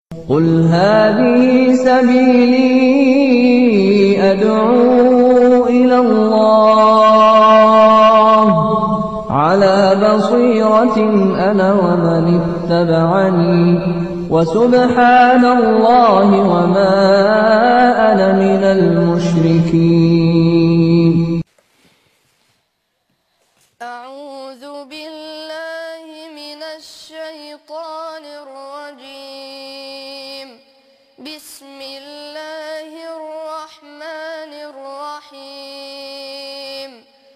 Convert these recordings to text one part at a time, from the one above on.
قل هذه سبيلي أدعو إلى الله على بصيرة أنا ومن اتبعني وسبحان الله وما أنا من المشركين. أعوذ بالله من الشيطان الرجيم. بسم الله الرحمن الرحيم.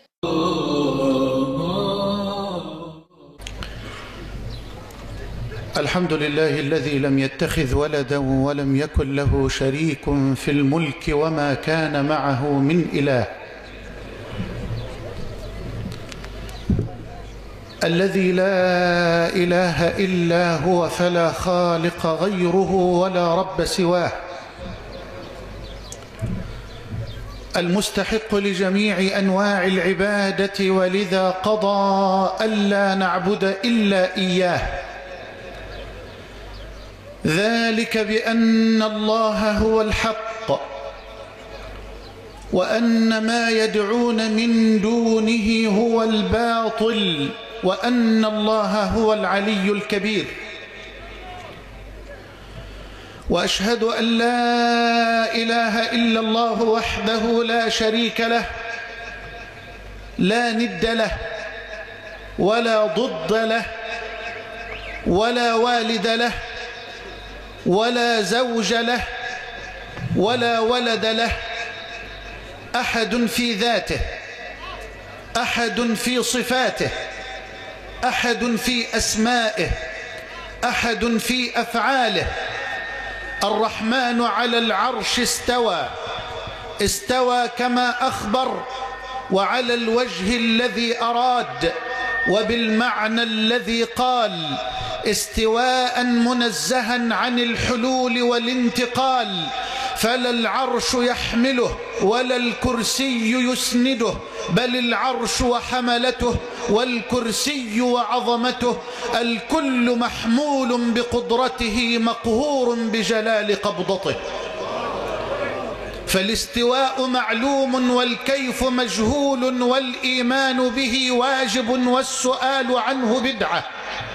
الحمد لله الذي لم يتخذ ولدا ولم يكن له شريك في الملك وما كان معه من إله، الذي لا إله إلا هو فلا خالق غيره ولا رب سواه، المستحق لجميع أنواع العبادة، ولذا قضى ألا نعبد إلا إياه، ذلك بأن الله هو الحق وأن ما يدعون من دونه هو الباطل وأن الله هو العلي الكبير. وأشهد أن لا إله إلا الله وحده لا شريك له، لا ند له ولا ضد له ولا والد له ولا زوج له ولا ولد له، أحد في ذاته، أحد في صفاته، أحد في أسمائه، أحد في أفعاله. الرحمن على العرش استوى كما أخبر، وعلى الوجه الذي أراد وبالمعنى الذي قال، استواء منزها عن الحلول والانتقال، فلا العرش يحمله ولا الكرسي يسنده، بل العرش وحملته والكرسي وعظمته، الكل محمول بقدرته مقهور بجلال قبضته. فالاستواء معلوم والكيف مجهول، والإيمان به واجب والسؤال عنه بدعة.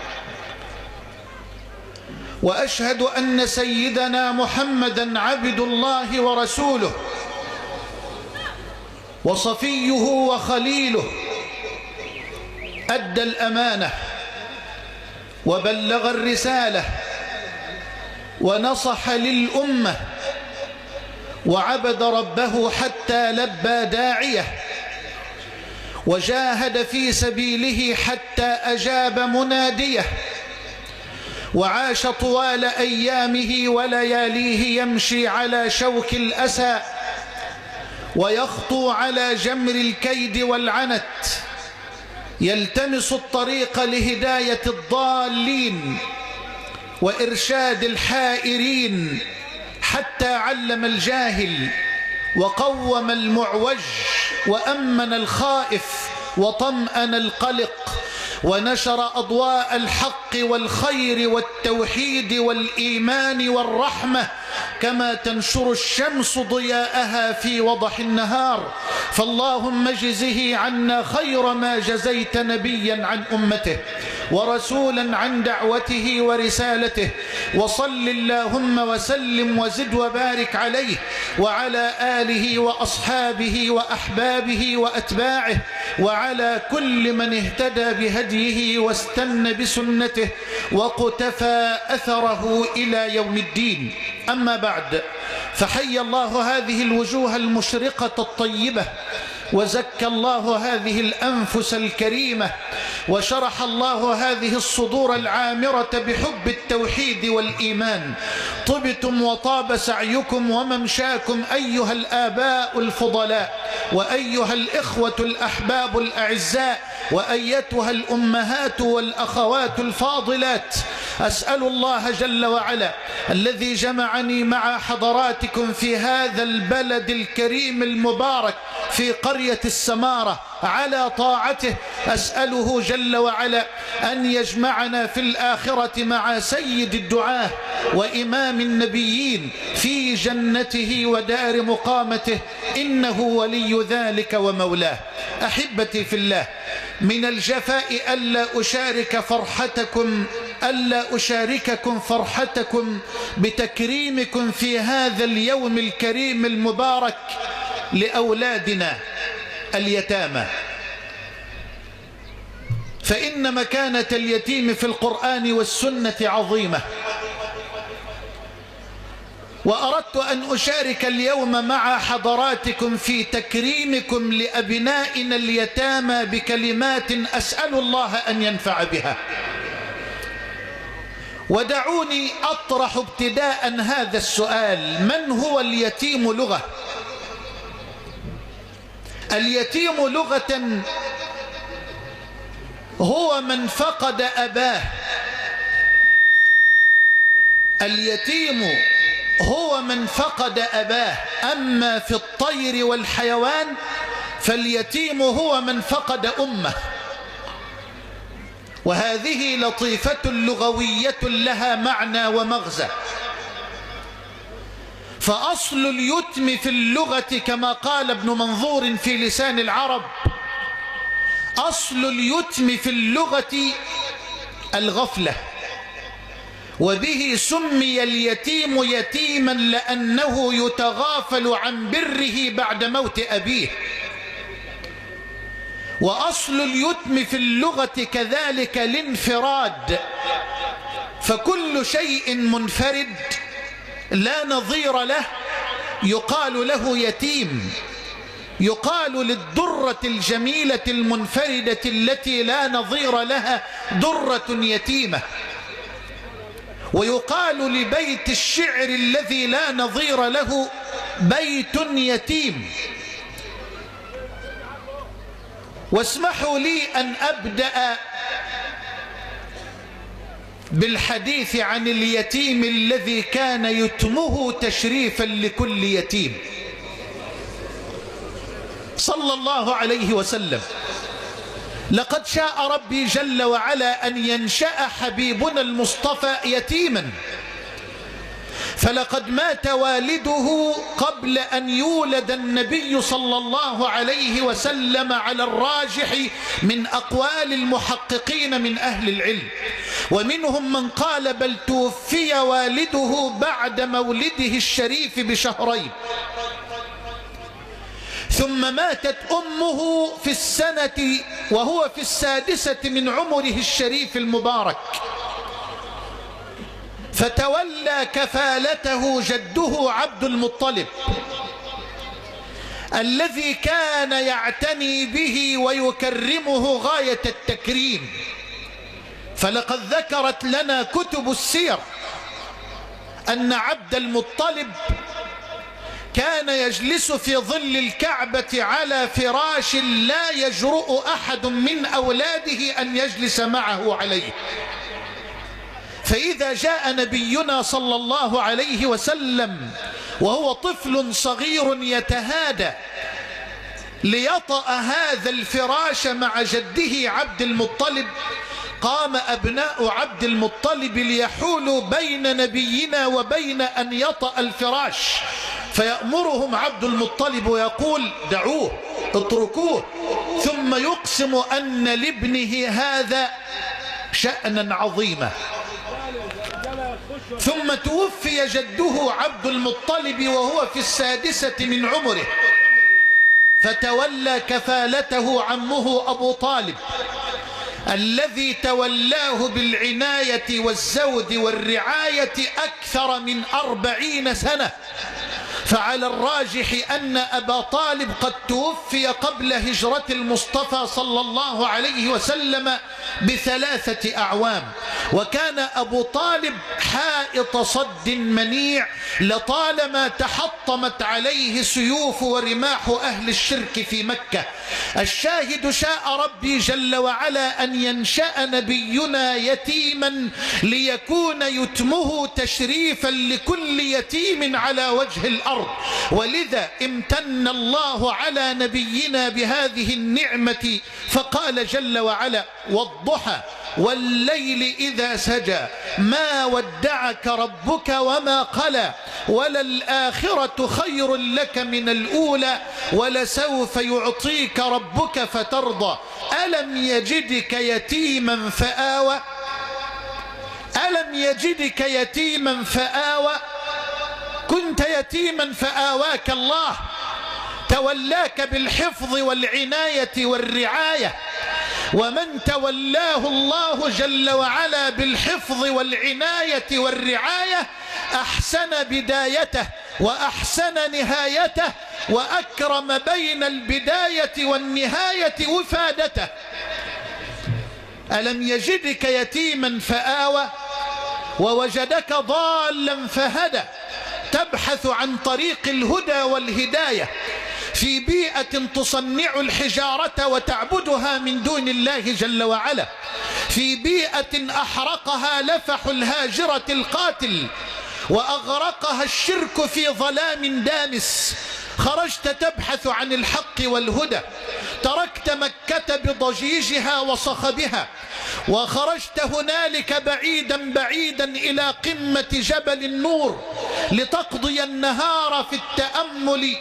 وأشهد أن سيدنا محمدًا عبد الله ورسوله وصفيه وخليله، أدى الأمانة وبلغ الرسالة ونصح للأمة، وعبد ربه حتى لبى داعيه، وجاهد في سبيله حتى أجاب مناديه، وعاش طوال أيامه ولياليه يمشي على شوك الأسى ويخطو على جمر الكيد والعنت، يلتمس الطريق لهداية الضالين وإرشاد الحائرين، حتى علم الجاهل وقوم المعوج وأمن الخائف وطمأن القلق، ونشر أضواء الحق والخير والتوحيد والإيمان والرحمة، كما تنشر الشمس ضياءها في وضح النهار. فاللهم اجزه عنا خير ما جزيت نبيا عن أمته ورسولا عن دعوته ورسالته، وصل اللهم وسلم وزد وبارك عليه وعلى آله وأصحابه وأحبابه وأتباعه، وعلى كل من اهتدى بهديه واستنى بسنته وقتفى أثره إلى يوم الدين. أما بعد، فحي الله هذه الوجوه المشرقة الطيبة، وزكى الله هذه الأنفس الكريمة، وشرح الله هذه الصدور العامرة بحب التوحيد والإيمان. طبتم وطاب سعيكم وممشاكم أيها الآباء الفضلاء، وأيها الإخوة الأحباب الأعزاء، وأيتها الأمهات والأخوات الفاضلات. أسأل الله جل وعلا الذي جمعني مع حضراتكم في هذا البلد الكريم المبارك في قرية السمارة على طاعته، أسأله جل وعلا أن يجمعنا في الآخرة مع سيد الدعاة وإمام النبيين في جنته ودار مقامته، إنه ولي ذلك ومولاه. أحبتي في الله، من الجفاء ألا أشارككم فرحتكم بتكريمكم في هذا اليوم الكريم المبارك لأولادنا اليتامى، فإن مكانة اليتيم في القرآن والسنة عظيمة. وأردت أن أشارك اليوم مع حضراتكم في تكريمكم لأبنائنا اليتامى بكلمات أسأل الله أن ينفع بها. ودعوني أطرح ابتداء هذا السؤال: من هو اليتيم لغة؟ اليتيم لغة هو من فقد أباه. اليتيم هو من فقد أباه. أما في الطير والحيوان فاليتيم هو من فقد أمه. وهذه لطيفة لغوية لها معنى ومغزى. فأصل اليتم في اللغة كما قال ابن منظور في لسان العرب: أصل اليتم في اللغة الغفلة، وبه سمي اليتيم يتيما لأنه يتغافل عن بره بعد موت أبيه. وأصل اليتم في اللغة كذلك الانفراد، فكل شيء منفرد لا نظير له يقال له يتيم. يقال للدرة الجميلة المنفردة التي لا نظير لها درة يتيمة، ويقال لبيت الشعر الذي لا نظير له بيت يتيم. واسمحوا لي أن أبدأ بالحديث عن اليتيم الذي كان يتمه تشريفا لكل يتيم، صلى الله عليه وسلم. لقد شاء ربي جل وعلا أن ينشأ حبيبنا المصطفى يتيما، فلقد مات والده قبل أن يولد النبي صلى الله عليه وسلم على الراجح من أقوال المحققين من أهل العلم، ومنهم من قال بل توفي والده بعد مولده الشريف بشهرين. ثم ماتت أمه في السنة وهو في السادسة من عمره الشريف المبارك، فتولى كفالته جده عبد المطلب الذي كان يعتني به ويكرمه غاية التكريم. فلقد ذكرت لنا كتب السير أن عبد المطلب كان يجلس في ظل الكعبة على فراش لا يجرؤ أحد من أولاده أن يجلس معه عليه. فإذا جاء نبينا صلى الله عليه وسلم وهو طفل صغير يتهادى ليطأ هذا الفراش مع جده عبد المطلب، قام أبناء عبد المطلب ليحولوا بين نبينا وبين أن يطأ الفراش، فيأمرهم عبد المطلب ويقول دعوه اتركوه، ثم يقسم أن لابنه هذا شأنا عظيما. ثم توفي جده عبد المطلب وهو في السادسة من عمره، فتولى كفالته عمه أبو طالب الذي تولاه بالعناية والزود والرعاية أكثر من 40 سنة، فعلى الراجح أن أبا طالب قد توفي قبل هجرة المصطفى صلى الله عليه وسلم ب3 أعوام، وكان أبو طالب حائط صد منيع لطالما تحطمت عليه سيوف ورماح أهل الشرك في مكة. الشاهد شاء ربي جل وعلا أن ينشأ نبينا يتيما ليكون يتمه تشريفا لكل يتيم على وجه الأرض، ولذا امتن الله على نبينا بهذه النعمة فقال جل وعلا: والضحى والليل إذا سجى ما ودعك ربك وما قلى وللآخرة خير لك من الأولى ولسوف يعطيك ربك فترضى ألم يجدك يتيما فآوى ألم يجدك يتيما فآوى كنت يتيما فآواك الله، تولاك بالحفظ والعناية والرعاية، ومن تولاه الله جل وعلا بالحفظ والعناية والرعاية أحسن بدايته وأحسن نهايته وأكرم بين البداية والنهاية وفادته. ألم يجدك يتيما فآوى ووجدك ضالا فهدى، تبحث عن طريق الهدى والهداية في بيئة تصنع الحجارة وتعبدها من دون الله جل وعلا، في بيئة أحرقها لفح الهاجرة القاتل وأغرقها الشرك في ظلام دامس. خرجت تبحث عن الحق والهدى، تركت مكة بضجيجها وصخبها وخرجت هنالك بعيدا بعيدا إلى قمة جبل النور لتقضي النهار في التأمل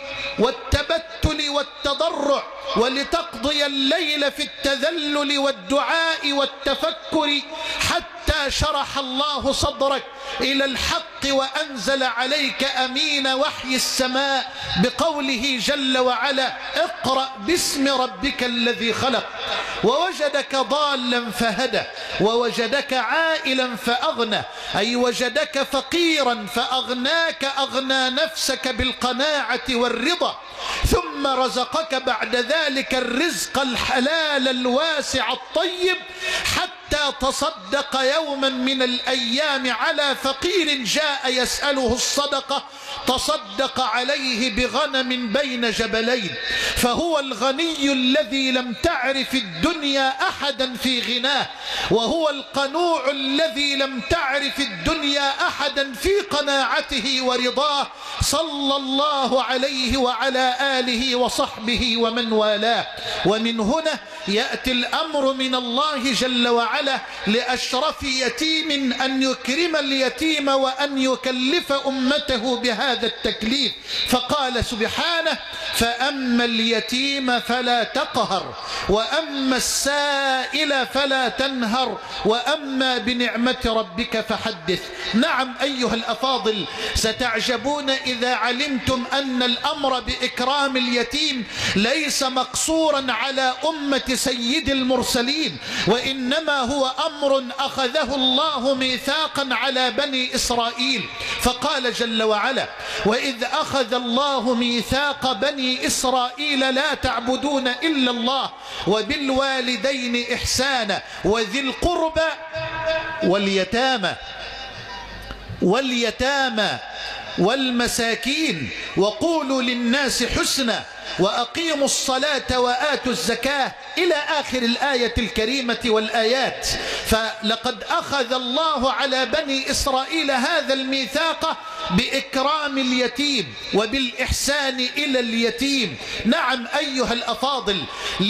والتبتل والتضرع، ولتقضي الليل في التذلل والدعاء والتفكر، حتى شرح الله صدرك إلى الحق وأنزل عليك أمين وحي السماء بقوله جل وعلا: اقرأ باسم ربك الذي خلق. ووجدك ضالا فهدى ووجدك عائلا فأغنى، أي وجدك فقيرا فأغناك، أغنى نفسك بالقناعة والرضا، ثم رزقك بعد ذلك الرزق الحلال الواسع الطيب، حتى تصدق يوما من الأيام على فقير جاء يسأله الصدقة، تصدق عليه بغنم بين جبلين، فهو الغني الذي لم تعرف الدنيا أحدا في غناه، وهو القنوع الذي لم تعرف الدنيا أحدا في قناعته ورضاه، صلى الله عليه وعلى آله وصحبه ومن والاه. ومن هنا يأتي الأمر من الله جل وعلا لأشرف يتيم أن يكرم اليتيم وأن يكلف أمته بهذا التكليف، فقال سبحانه: فأما اليتيم فلا تقهر وأما السائل فلا تنهر وأما بنعمة ربك فحدث. نعم أيها الأفاضل، ستعجبون إذا علمتم أن الأمر بإكرام اليتيم ليس مقصورا على أمة سيد المرسلين، وإنما هو أمر أخذه الله ميثاقا على بني إسرائيل، فقال جل وعلا: وإذ أخذ الله ميثاق بني إسرائيل لا تعبدون إلا الله وبالوالدين إحسانا وذي القربى واليتامى والمساكين وقولوا للناس حسنا وأقيموا الصلاة وآتوا الزكاة إلى آخر الآية الكريمة والآيات. فلقد أخذ الله على بني إسرائيل هذا الميثاق بإكرام اليتيم وبالإحسان إلى اليتيم. نعم أيها الأفاضل،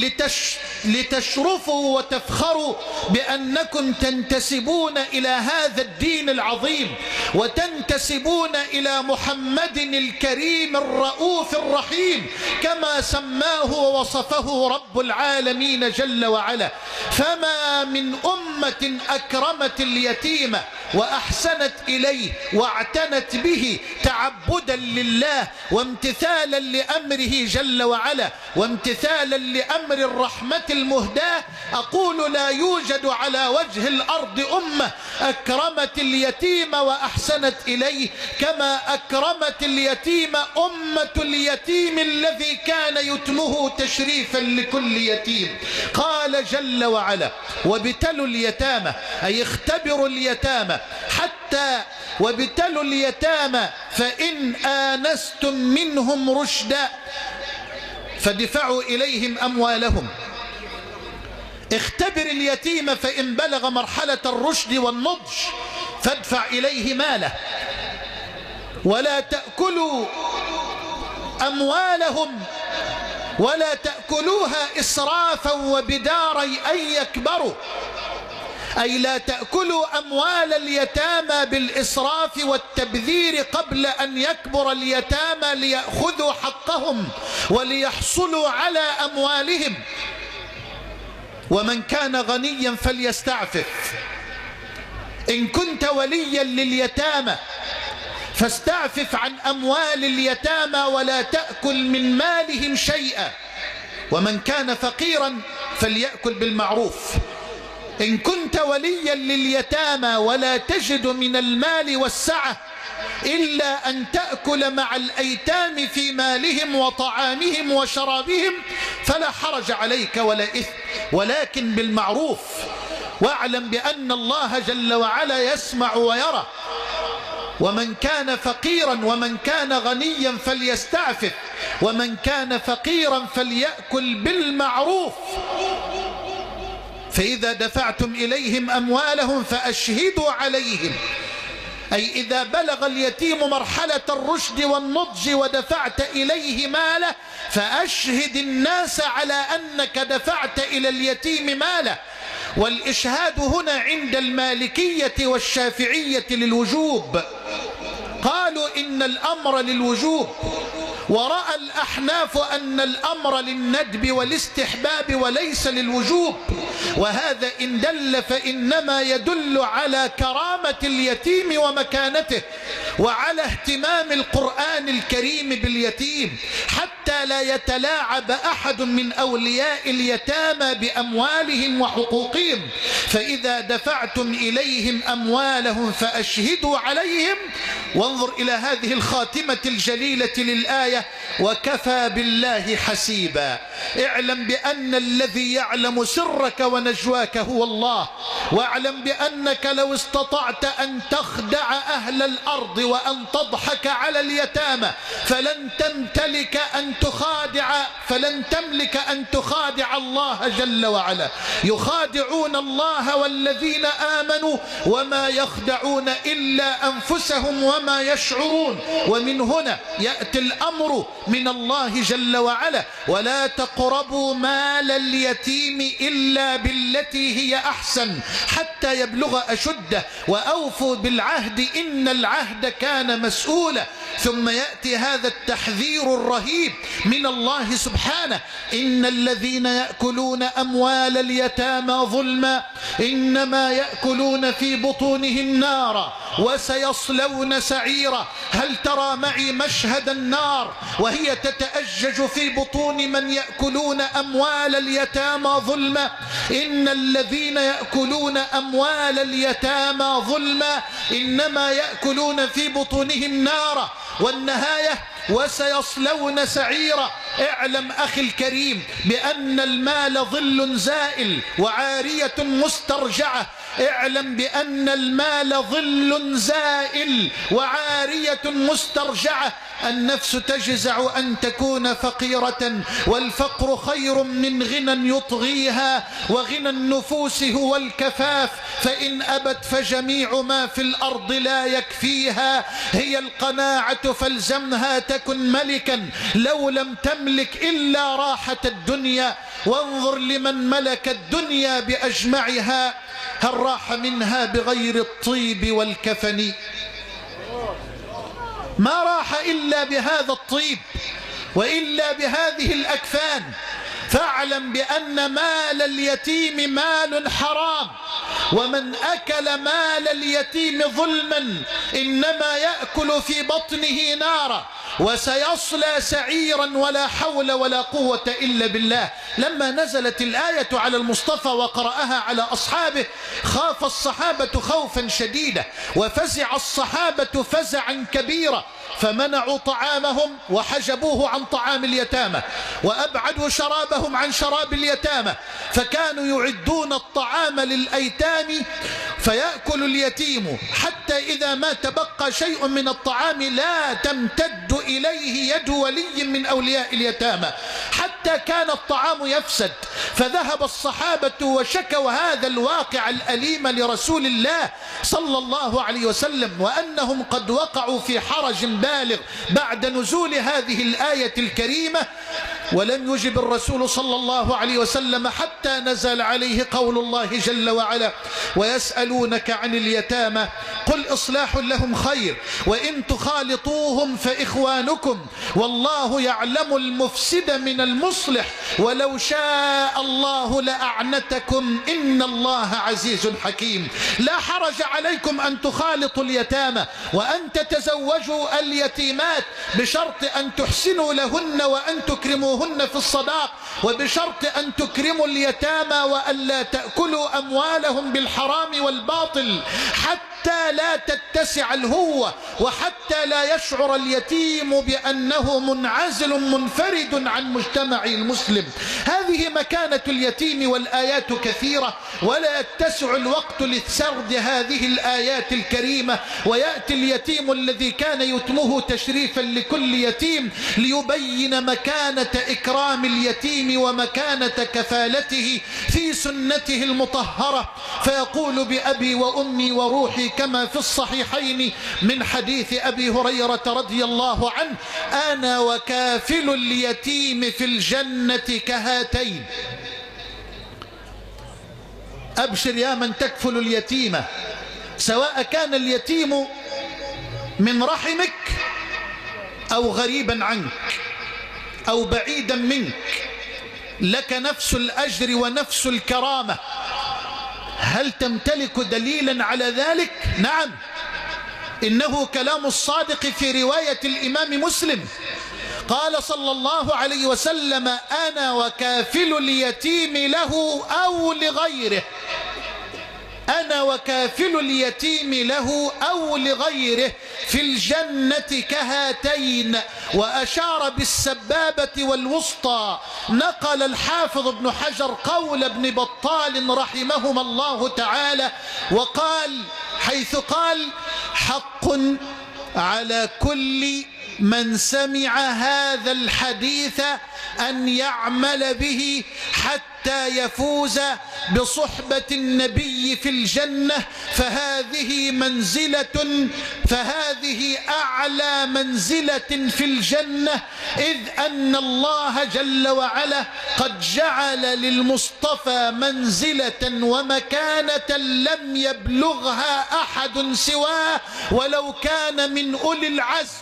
لتشرفوا وتفخروا بأنكم تنتسبون إلى هذا الدين العظيم وتنتسبون إلى محمد الكريم الرؤوف الرحيم كما سماه ووصفه رب العالمين جل وعلا. فما من أمة أكرمت اليتيم وأحسنت إليه واعتنت به تعبدا لله وامتثالا لأمره جل وعلا وامتثالا لأمر الرحمة المهداة، أقول لا يوجد على وجه الأرض أمة أكرمت اليتيم وأحسنت إليه كما أكرمت اليتيم أمة اليتيم الذي كان يتمه تشريفا لكل يتيم. قال جل وعلا وابتلوا اليتامى، أي اختبروا اليتامى حتى وابتلوا اليتامى فإن آنستم منهم رشدا فادفعوا إليهم أموالهم. اختبر اليتيم فإن بلغ مرحلة الرشد والنضج فادفع إليه ماله، ولا تأكلوا أموالهم ولا تأكلوها إسرافا وبدارا أن يكبروا، أي لا تأكلوا أموال اليتامى بالإسراف والتبذير قبل أن يكبر اليتامى ليأخذوا حقهم وليحصلوا على أموالهم. ومن كان غنيا فليستعفف. إن كنت وليا لليتامى فاستعفف عن أموال اليتامى ولا تأكل من مالهم شيئا. ومن كان فقيرا فليأكل بالمعروف. إن كنت وليا لليتامى ولا تجد من المال والسعة إلا أن تأكل مع الأيتام في مالهم وطعامهم وشرابهم فلا حرج عليك ولا إثم، ولكن بالمعروف. واعلم بأن الله جل وعلا يسمع ويرى. ومن كان فقيرا ومن كان غنيا فليستعفف، ومن كان فقيرا فليأكل بالمعروف. فإذا دفعتم إليهم أموالهم فأشهدوا عليهم، أي إذا بلغ اليتيم مرحلة الرشد والنضج ودفعت إليه ماله فأشهد الناس على أنك دفعت إلى اليتيم ماله. والإشهاد هنا عند المالكية والشافعية للوجوب، قالوا إن الأمر للوجوب، ورأى الأحناف أن الأمر للندب والاستحباب وليس للوجوب. وهذا إن دل فإنما يدل على كرامة اليتيم ومكانته وعلى اهتمام القرآن الكريم باليتيم حتى لا يتلاعب أحد من أولياء اليتامى بأموالهم وحقوقهم. فإذا دفعتم إليهم أموالهم فأشهدوا عليهم. وانظر إلى هذه الخاتمة الجليلة للآية وكفى بالله حسيبا. اعلم بأن الذي يعلم سرك ونجواك هو الله، واعلم بأنك لو استطعت أن تخدع أهل الأرض وأن تضحك على اليتامى فلن تملك أن تخادع الله جل وعلا. يخادعون الله والذين آمنوا وما يخدعون إلا أنفسهم وما يشعرون. ومن هنا يأتي الأمر من الله جل وعلا ولا تقربوا مال اليتيم إلا بالتي هي أحسن حتى يبلغ أشده وأوفوا بالعهد إن العهد كان مسؤولا. ثم يأتي هذا التحذير الرهيب من الله سبحانه إن الذين يأكلون أموال اليتامى ظلما إنما يأكلون في بطونهم نارا وسيصلون سعيرا. هل ترى معي مشهد النار وهي تتأجج في بطون من يأكلون أموال اليتامى ظلما؟ إن الذين يأكلون أموال اليتامى ظلما إنما يأكلون في بطونهم نارا، والنهاية وسيصلون سعيرا. اعلم أخي الكريم بأن المال ظل زائل وعارية مسترجعة. اعلم بأن المال ظل زائل وعارية مسترجعة. النفس تجزع أن تكون فقيرة، والفقر خير من غنى يطغيها، وغنى النفوس هو الكفاف، فإن أبت فجميع ما في الأرض لا يكفيها. هي القناعة فالزمها تكن ملكا لو لم تملك إلا راحة الدنيا. وانظر لمن ملك الدنيا بأجمعها هل راح منها بغير الطيب والكفن؟ ما راح إلا بهذا الطيب وإلا بهذه الأكفان. فاعلم بأن مال اليتيم مال حرام، ومن أكل مال اليتيم ظلما إنما يأكل في بطنه نارا وسيصلى سعيرا ولا حول ولا قوة إلا بالله. لما نزلت الآية على المصطفى وقرأها على أصحابه خاف الصحابة خوفا شديدا وفزع الصحابة فزعا كبيرا، فمنعوا طعامهم وحجبوه عن طعام اليتامى وأبعدوا شرابهم عن شراب اليتامى، فكانوا يعدون الطعام للأيتام فيأكل اليتيم حتى إذا ما تبقى شيء من الطعام لا تمتد إليه يد ولي من أولياء اليتامى حتى كان الطعام يفسد. فذهب الصحابة وشكوا هذا الواقع الأليم لرسول الله صلى الله عليه وسلم، وأنهم قد وقعوا في حرج بالغ بعد نزول هذه الآية الكريمة، ولم يجب الرسول صلى الله عليه وسلم حتى نزل عليه قول الله جل وعلا: ويسألونك عن اليتامى قل إصلاح لهم خير وإن تخالطوهم فإخوانكم والله يعلم المفسد من المصلح ولو شاء الله لأعنتكم إن الله عزيز حكيم. لا حرج عليكم أن تخالطوا اليتامى وأن تتزوجوا اليتيمات بشرط أن تحسنوا لهن وأن تكرموهن في الصداق، وبشرط أن تكرموا اليتامى وألا تأكلوا أموالهم بالحرام والباطل حتى لا تتسع الهوة وحتى لا يشعر اليتيم بأنه منعزل منفرد عن مجتمع المسلم. هذه مكانة اليتيم والآيات كثيرة ولا يتسع الوقت لسرد هذه الآيات الكريمة. ويأتي اليتيم الذي كان يتمه تشريفا لكل يتيم ليبين مكانة إكرام اليتيم ومكانة كفالته في سنته المطهرة، فيقول: بأبي وأمي وروحي كما في الصحيحين من حديث أبي هريرة رضي الله عنه: أنا وكافل اليتيم في الجنة كهاتين. أبشر يا من تكفل اليتيم، سواء كان اليتيم من رحمك أو غريبا عنك أو بعيدا منك، لك نفس الأجر ونفس الكرامة. هل تمتلك دليلا على ذلك؟ نعم، إنه كلام الصادق في رواية الإمام مسلم، قال صلى الله عليه وسلم: أنا وكافل اليتيم له أو لغيره، أنا وكافل اليتيم له أو لغيره في الجنة كهاتين، وأشار بالسبابة والوسطى. نقل الحافظ ابن حجر قول ابن بطال رحمهما الله تعالى وقال حيث قال: حق على كل من سمع هذا الحديث أن يعمل به حتى يفوز بصحبة النبي في الجنة، فهذه أعلى منزلة في الجنة، إذ أن الله جل وعلا قد جعل للمصطفى منزلة ومكانة لم يبلغها أحد سواه ولو كان من أولي العزم.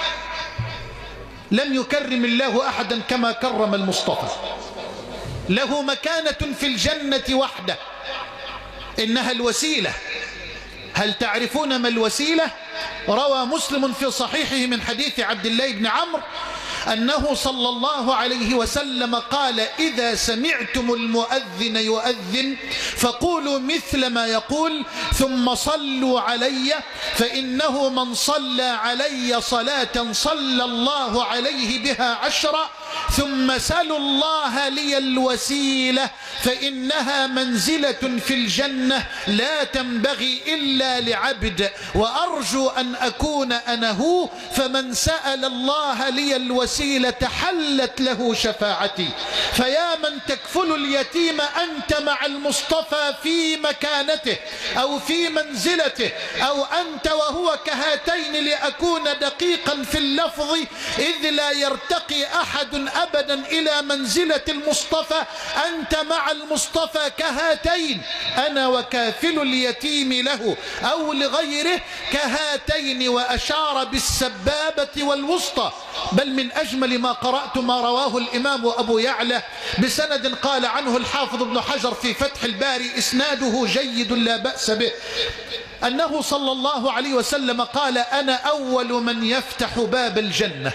لم يكرم الله أحدا كما كرم المصطفى، له مكانة في الجنة وحده، إنها الوسيلة. هل تعرفون ما الوسيلة؟ روى مسلم في صحيحه من حديث عبد الله بن عمرو أنه صلى الله عليه وسلم قال: إذا سمعتم المؤذن يؤذن فقولوا مثل ما يقول ثم صلوا علي، فإنه من صلى علي صلاة صلى الله عليه بها 10، ثم سلوا الله لي الوسيلة فإنها منزلة في الجنة لا تنبغي إلا لعبد، وأرجو أن أكون أنا هو، فمن سأل الله لي الوسيلة حلت له شفاعتي. فيا من تكفل اليتيم أنت مع المصطفى في مكانته أو في منزلته، أو أنت وهو كهاتين، لأكون دقيقا في اللفظ إذ لا يرتقي أحد أبدا إلى منزلة المصطفى. أنت مع المصطفى كهاتين، أنا وكافل اليتيم له أو لغيره كهاتين، وأشار بالسبابة والوسطى. بل من أجمل ما قرأت ما رواه الإمام أبو يعلى بسند قال عنه الحافظ ابن حجر في فتح الباري إسناده جيد لا بأس به، أنه صلى الله عليه وسلم قال: أنا أول من يفتح باب الجنة.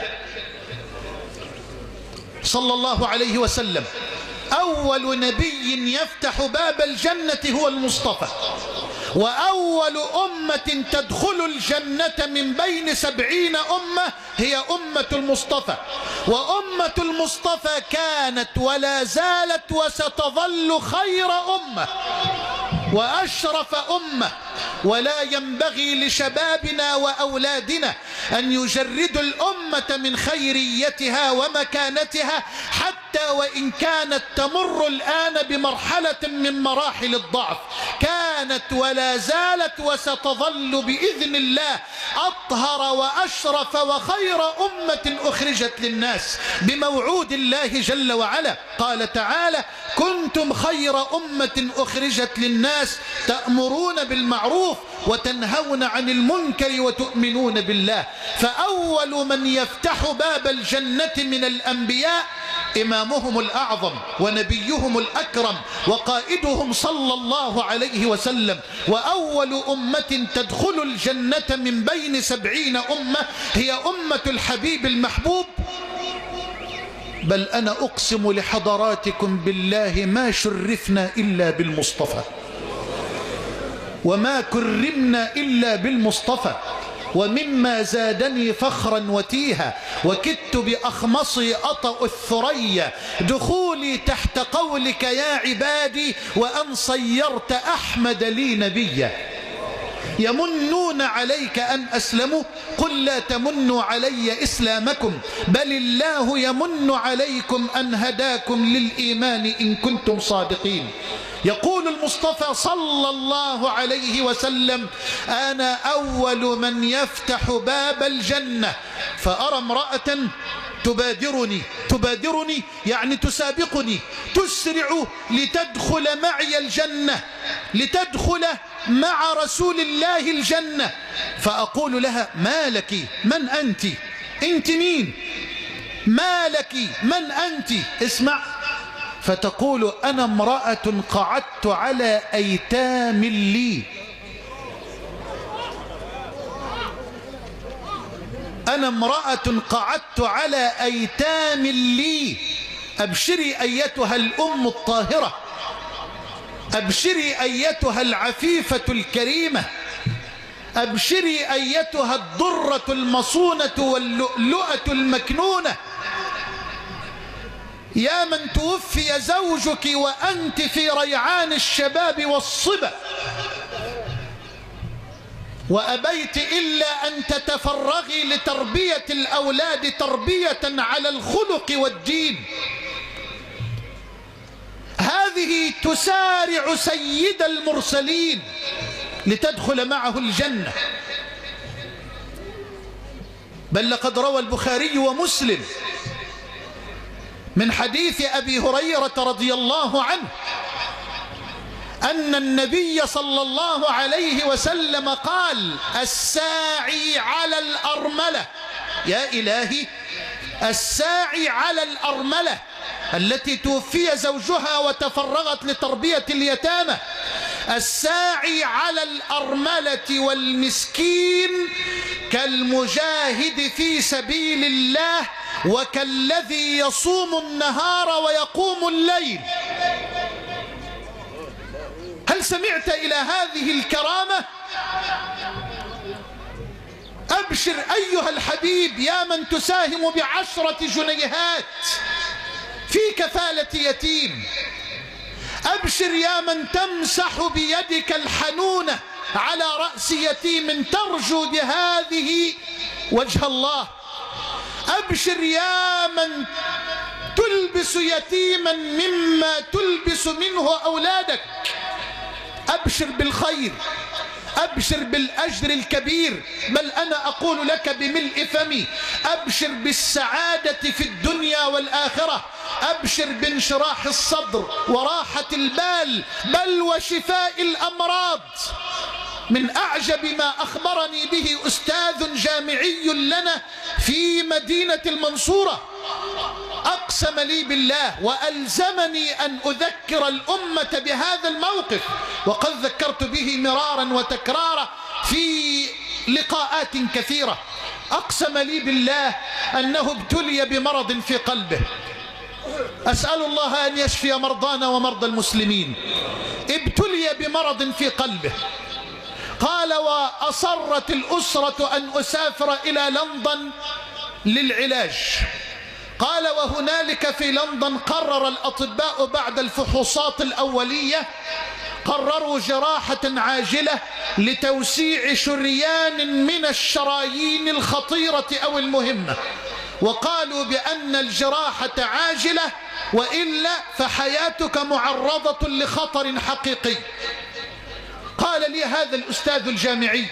صلى الله عليه وسلم أول نبي يفتح باب الجنة هو المصطفى، وأول أمة تدخل الجنة من بين 70 أمة هي أمة المصطفى. وأمة المصطفى كانت ولا زالت وستظل خير أمة وأشرف أمة، ولا ينبغي لشبابنا وأولادنا أن يجردوا الأمة من خيريتها ومكانتها، حتى وإن كانت تمر الآن بمرحلة من مراحل الضعف. كانت ولا زالت وستظل بإذن الله أطهر وأشرف وخير أمة أخرجت للناس بموعود الله جل وعلا. قال تعالى: كنتم خير أمة أخرجت للناس تأمرون بالمعروف وتنهون عن المنكر وتؤمنون بالله. فأول من يفتح باب الجنة من الأنبياء إمامهم الأعظم ونبيهم الأكرم وقائدهم صلى الله عليه وسلم. وأول أمة تدخل الجنة من بين 70 أمة هي أمة الحبيب المحبوب. بل أنا أقسم لحضراتكم بالله ما شرفنا إلا بالمصطفى، وما كرمنا إلا بالمصطفى. ومما زادني فخرا وتيها وكدت بأخمصي أطأ الثريا دخولي تحت قولك يا عبادي وأن صيرت أحمد لي نبيا. يمنون عليك أن أسلموا قل لا تمنوا علي إسلامكم بل الله يمن عليكم أن هداكم للإيمان إن كنتم صادقين. يقول المصطفى صلى الله عليه وسلم: أنا أول من يفتح باب الجنة فأرى امرأة تبادرني يعني تسابقني، تسرع لتدخل معي الجنة، لتدخل مع رسول الله الجنة. فأقول لها: ما لك؟ من أنت؟ أنت مين؟ ما لك؟ من أنت؟ اسمع. فتقول: أنا امرأة قعدت على أيتام لي، أنا امرأة قعدت على أيتام لي. أبشري أيتها الأم الطاهرة، أبشري أيتها العفيفة الكريمة، أبشري أيتها الضرة المصونة واللؤلؤة المكنونة. يا من توفي زوجك وأنت في ريعان الشباب والصبا وأبيت إلا أن تتفرغي لتربية الأولاد تربية على الخلق والدين. هذه تسارع سيد المرسلين لتدخل معه الجنة. بل لقد روى البخاري ومسلم من حديث أبي هريرة رضي الله عنه أن النبي صلى الله عليه وسلم قال: الساعي على الأرملة، يا إلهي، الساعي على الأرملة التي توفي زوجها وتفرغت لتربية اليتامى، الساعي على الأرملة والمسكين كالمجاهد في سبيل الله وكالذي يصوم النهار ويقوم الليل. هل سمعت إلى هذه الكرامة؟ أبشر أيها الحبيب يا من تساهم ب10 جنيهات في كفالة يتيم، أبشر يا من تمسح بيدك الحنونة على رأس يتيم ترجو بهذه وجه الله، أبشر يا من تلبس يتيما مما تلبس منه أولادك، أبشر بالخير، أبشر بالأجر الكبير، بل أنا أقول لك بملء فمي أبشر بالسعادة في الدنيا والآخرة، أبشر بانشراح الصدر وراحة البال، بل وشفاء الأمراض. من أعجب ما أخبرني به أستاذ جامعي لنا في مدينة المنصورة، أقسم لي بالله وألزمني أن أذكر الأمة بهذا الموقف، وقد ذكرت به مرارا وتكرارا في لقاءات كثيرة. أقسم لي بالله أنه ابتلي بمرض في قلبه، أسأل الله أن يشفي مرضانا ومرضى المسلمين. ابتلي بمرض في قلبه، قال وأصرت الأسرة أن أسافر إلى لندن للعلاج. قال وهنالك في لندن قرر الأطباء بعد الفحوصات الأولية قرروا جراحة عاجلة لتوسيع شريان من الشرايين الخطيرة أو المهمة، وقالوا بأن الجراحة عاجلة وإلا فحياتك معرضة لخطر حقيقي. قال لي هذا الأستاذ الجامعي،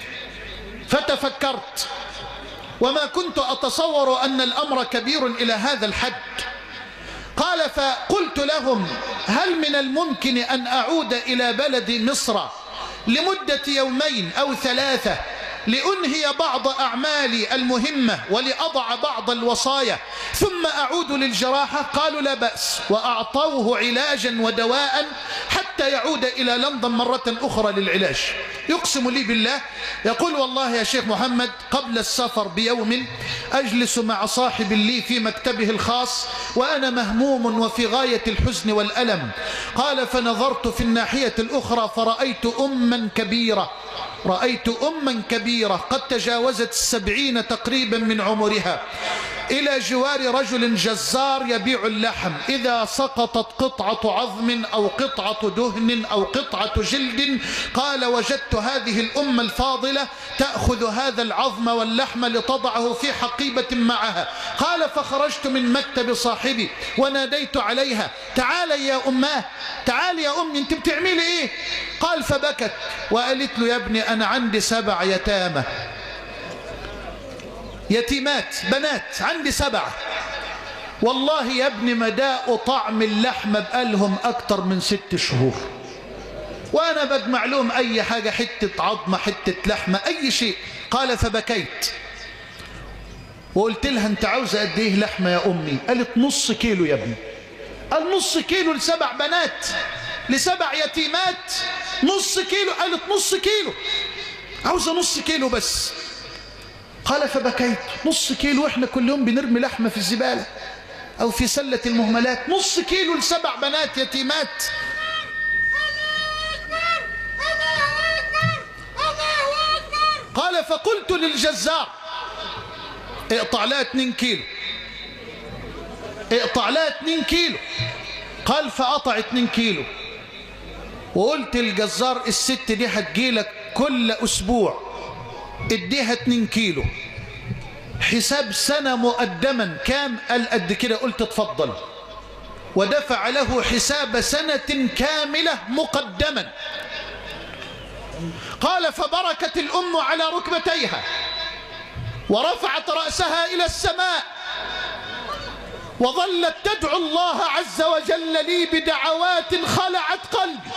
فتفكرت وما كنت أتصور أن الأمر كبير إلى هذا الحد. قال فقلت لهم هل من الممكن أن أعود إلى بلد مصر لمدة يومين أو 3 لأنهي بعض أعمالي المهمة ولأضع بعض الوصايا ثم أعود للجراحة؟ قالوا لا بأس، وأعطوه علاجا ودواء حتى يعود إلى لندن مرة أخرى للعلاج. يقسم لي بالله، يقول والله يا شيخ محمد قبل السفر بيوم أجلس مع صاحب لي في مكتبه الخاص وأنا مهموم وفي غاية الحزن والألم. قال فنظرت في الناحية الأخرى فرأيت أما كبيرة، رأيت أما كبيرة قد تجاوزت 70 تقريبا من عمرها، إلى جوار رجل جزار يبيع اللحم. إذا سقطت قطعة عظم أو قطعة دهن أو قطعة جلد، قال وجدت هذه الأمة الفاضلة تأخذ هذا العظم واللحم لتضعه في حقيبة معها. قال فخرجت من مكتب صاحبي وناديت عليها تعالي يا أماه، تعالي يا أمي أنت بتعملي إيه؟ قال فبكت وقالت له يا ابني أنا عندي 7 يتامى، يتيمات بنات عندي 7، والله يا ابني مداء طعم اللحمة بقالهم أكتر من 6 شهور، وأنا بجمع لهم أي حاجة، حتة عظمة حتة لحمة أي شيء. قال فبكيت وقلت لها أنت عاوزة قد إيه لحمة يا أمي؟ قالت نص كيلو يا ابني. قال نص كيلو ل7 بنات ل7 يتيمات؟ نص كيلو. قالت نص كيلو، عاوزة نص كيلو بس. قال فبكيت، نص كيلو احنا كل يوم بنرمي لحمة في الزبالة أو في سلة المهملات، نص كيلو ل7 بنات يتيمات. قال فقلت للجزار اقطع لها 2 كيلو، اقطع لها 2 كيلو. قال فقطع 2 كيلو، وقلت للجزار الست دي هتجيلك كل أسبوع اديها 2 كيلو، حساب سنة مقدما كام؟ قال قد كده. قلت اتفضل، ودفع له حساب سنة كاملة مقدما. قال فبركت الأم على ركبتيها ورفعت رأسها إلى السماء وظلت تدعو الله عز وجل لي بدعوات خلعت قلبي.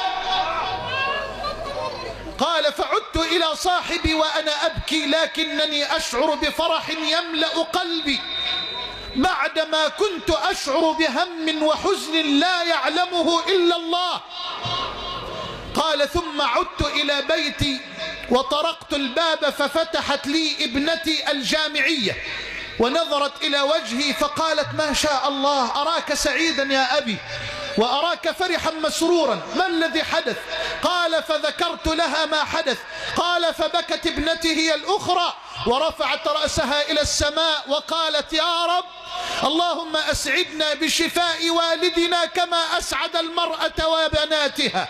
قال فعدت إلى صاحبي وأنا أبكي لكنني أشعر بفرح يملأ قلبي بعدما كنت أشعر بهم وحزن لا يعلمه إلا الله. قال ثم عدت إلى بيتي وطرقت الباب ففتحت لي ابنتي الجامعية ونظرت إلى وجهي فقالت ما شاء الله أراك سعيدا يا أبي وأراك فرحا مسرورا، ما الذي حدث؟ قال فذكرت لها ما حدث. قال فبكت ابنتي هي الأخرى ورفعت رأسها إلى السماء وقالت يا رب اللهم أسعدنا بشفاء والدنا كما أسعد المرأة وبناتها.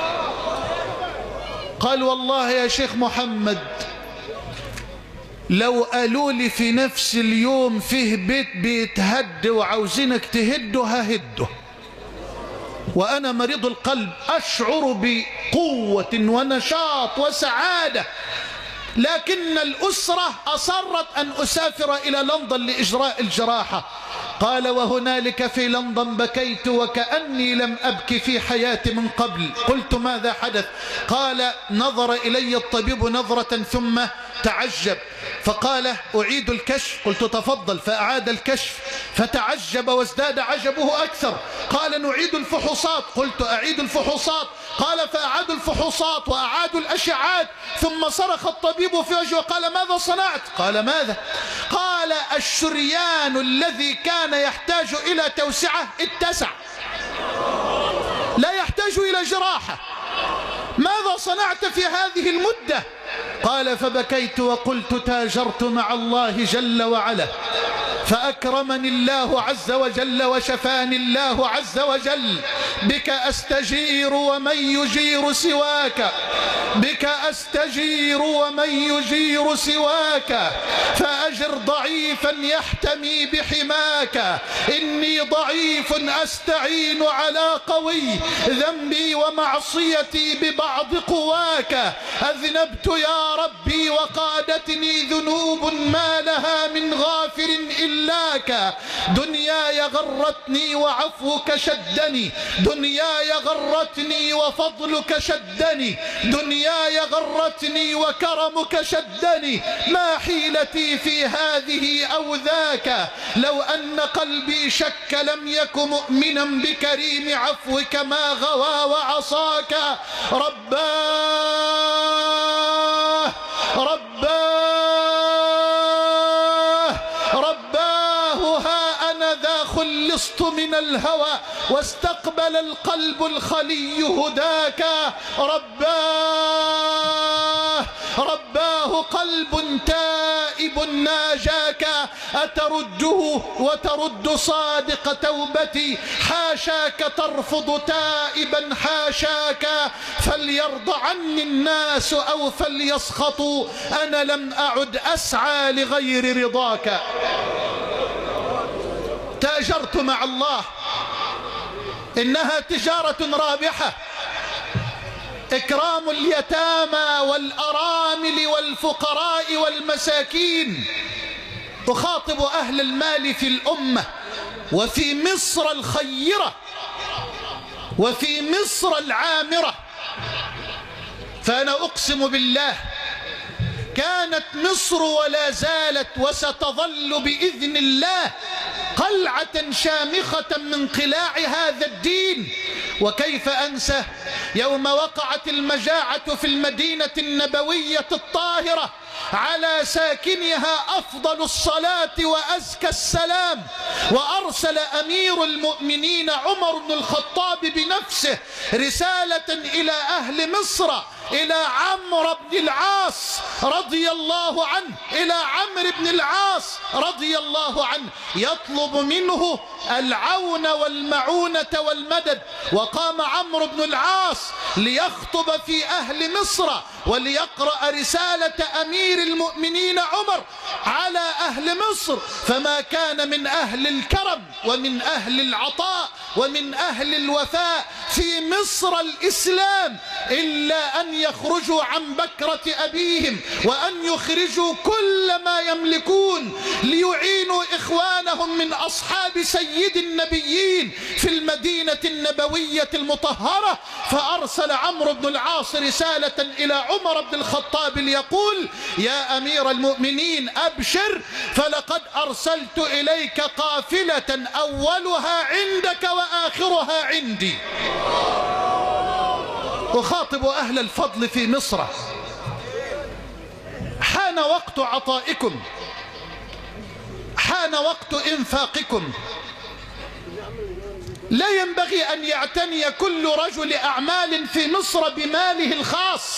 قال والله يا شيخ محمد لو قالوا لي في نفس اليوم فيه بيت بيتهد وعاوزينك تهده ههده، وأنا مريض القلب أشعر بقوة ونشاط وسعادة، لكن الأسرة أصرت أن أسافر إلى لندن لإجراء الجراحة. قال وهنالك في لندن بكيت وكأني لم أبكي في حياتي من قبل. قلت ماذا حدث؟ قال نظر إلي الطبيب نظرة ثم تعجب فقال أعيد الكشف. قلت تفضل. فأعاد الكشف فتعجب وازداد عجبه أكثر. قال نعيد الفحوصات. قلت أعيد الفحوصات. قال فأعادوا الفحوصات وأعادوا الأشعات، ثم صرخ الطبيب في وجهه وقال ماذا صنعت؟ قال ماذا؟ قال الشريان الذي كان يحتاج إلى توسعة اتسع، لا يحتاج إلى جراحة. ماذا صنعت في هذه المدة؟ قال فبكيت وقلت تاجرت مع الله جل وعلا فأكرمني الله عز وجل وشفاني الله عز وجل. بك أستجير ومن يجير سواك، بك أستجير ومن يجير سواك، فأجر ضعيفا يحتمي بحماك. إني ضعيف أستعين على قوي، ذنبي ومعصيتي ببعض قواك. أذنبت يا ربي وقادتني ذنوب ما لها من غافر إلاك. دنياي غرتني وعفوك شدني، دنياي غرتني وفضلك شدني، دنياي غرتني وكرمك شدني. ما حيلتي في هذه أو ذاك؟ لو أن قلبي شك لم يك مؤمنا بكريم عفوك ما غوى وعصاك. رباه رباه رباه ها أنا ذا خلصت من الهوى واستقبل القلب الخلي هداك. رباه رباه قلب تائب ناجاك، أترده وترد صادق توبتي؟ حاشاك ترفض تائبا حاشاك. فليرضى عني الناس أو فليسخطوا، أنا لم أعد أسعى لغير رضاك. تاجرت مع الله، إنها تجارة رابحة، إكرام اليتامى والأرامل والفقراء والمساكين. أخاطب أهل المال في الأمة وفي مصر الخيرة وفي مصر العامرة. فأنا أقسم بالله كانت مصر ولا زالت وستظل بإذن الله قلعة شامخة من قلاع هذا الدين. وكيف أنسى يوم وقعت المجاعة في المدينة النبوية الطاهرة على ساكنها أفضل الصلاة وأزكى السلام، وأرسل أمير المؤمنين عمر بن الخطاب بنفسه رسالة إلى أهل مصر، إلى عمرو بن العاص رضي الله عنه، إلى عمرو بن العاص رضي الله عنه، يطلب منه العون والمعونة والمدد. وقام عمرو بن العاص ليخطب في أهل مصر وليقرأ رسالة أمير المؤمنين عمر على أهل مصر. فما كان من أهل الكرم ومن أهل العطاء ومن أهل الوفاء في مصر الإسلام إلا أن يخرجوا عن بكرة أبيهم وأن يخرجوا كل ما يملكون ليعينوا إخوانهم من أصحاب سيد النبيين في المدينة النبوية المطهرة. فأرسل عمرو بن العاص رسالة إلى عمر بن الخطاب ليقول يا أمير المؤمنين أبشر، فلقد أرسلت إليك قافلة أولها عندك وآخرها عندي. أخاطب أهل الفضل في مصر، حان وقت عطائكم، حان وقت إنفاقكم. لا ينبغي أن يعتني كل رجل أعمال في مصر بماله الخاص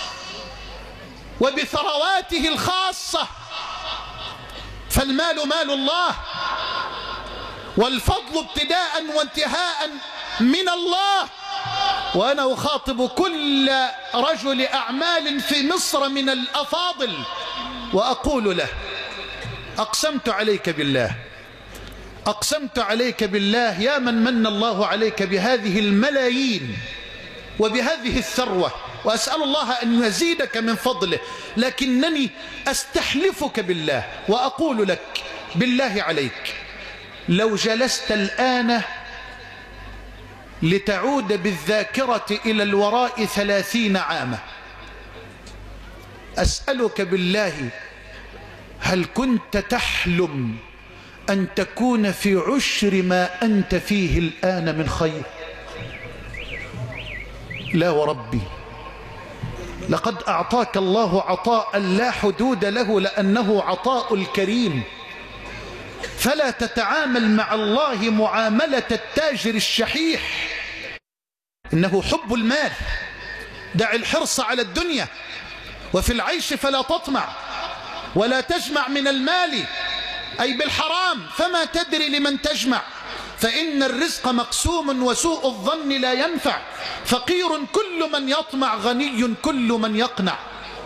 وبثرواته الخاصة، فالمال مال الله، والفضل ابتداء وانتهاء من الله. وأنا أخاطب كل رجل أعمال في مصر من الأفاضل وأقول له أقسمت عليك بالله أقسمت عليك بالله يا من من الله عليك بهذه الملايين وبهذه الثروة، وأسأل الله أن يزيدك من فضله، لكنني أستحلفك بالله وأقول لك بالله عليك لو جلست الآن لتعود بالذاكرة إلى الوراء 30 عاما، أسألك بالله هل كنت تحلم أن تكون في عشر ما أنت فيه الآن من خير؟ لا وربي، لقد أعطاك الله عطاء لا حدود له، لأنه عطاء الكريم. فلا تتعامل مع الله معاملة التاجر الشحيح، إنه حب المال. دع الحرص على الدنيا، وفي العيش فلا تطمع، ولا تجمع من المال أي بالحرام، فما تدري لمن تجمع، فإن الرزق مقسوم وسوء الظن لا ينفع. فقير كل من يطمع، غني كل من يقنع.